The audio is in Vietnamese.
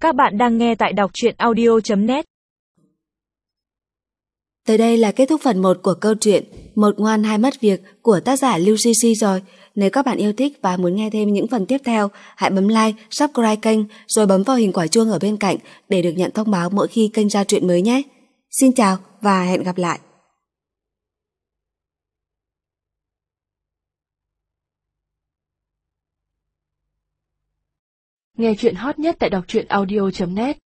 Các bạn đang nghe tại đọc truyện audio.net. Tới đây là kết thúc phần 1 của câu chuyện Một ngoan hai mất việc của tác giả Lưu CC rồi. Nếu các bạn yêu thích và muốn nghe thêm những phần tiếp theo, hãy bấm like, subscribe kênh rồi bấm vào hình quả chuông ở bên cạnh để được nhận thông báo mỗi khi kênh ra chuyện mới nhé. Xin chào và hẹn gặp lại. Nghe chuyện hot nhất tại đọc truyện audio.net.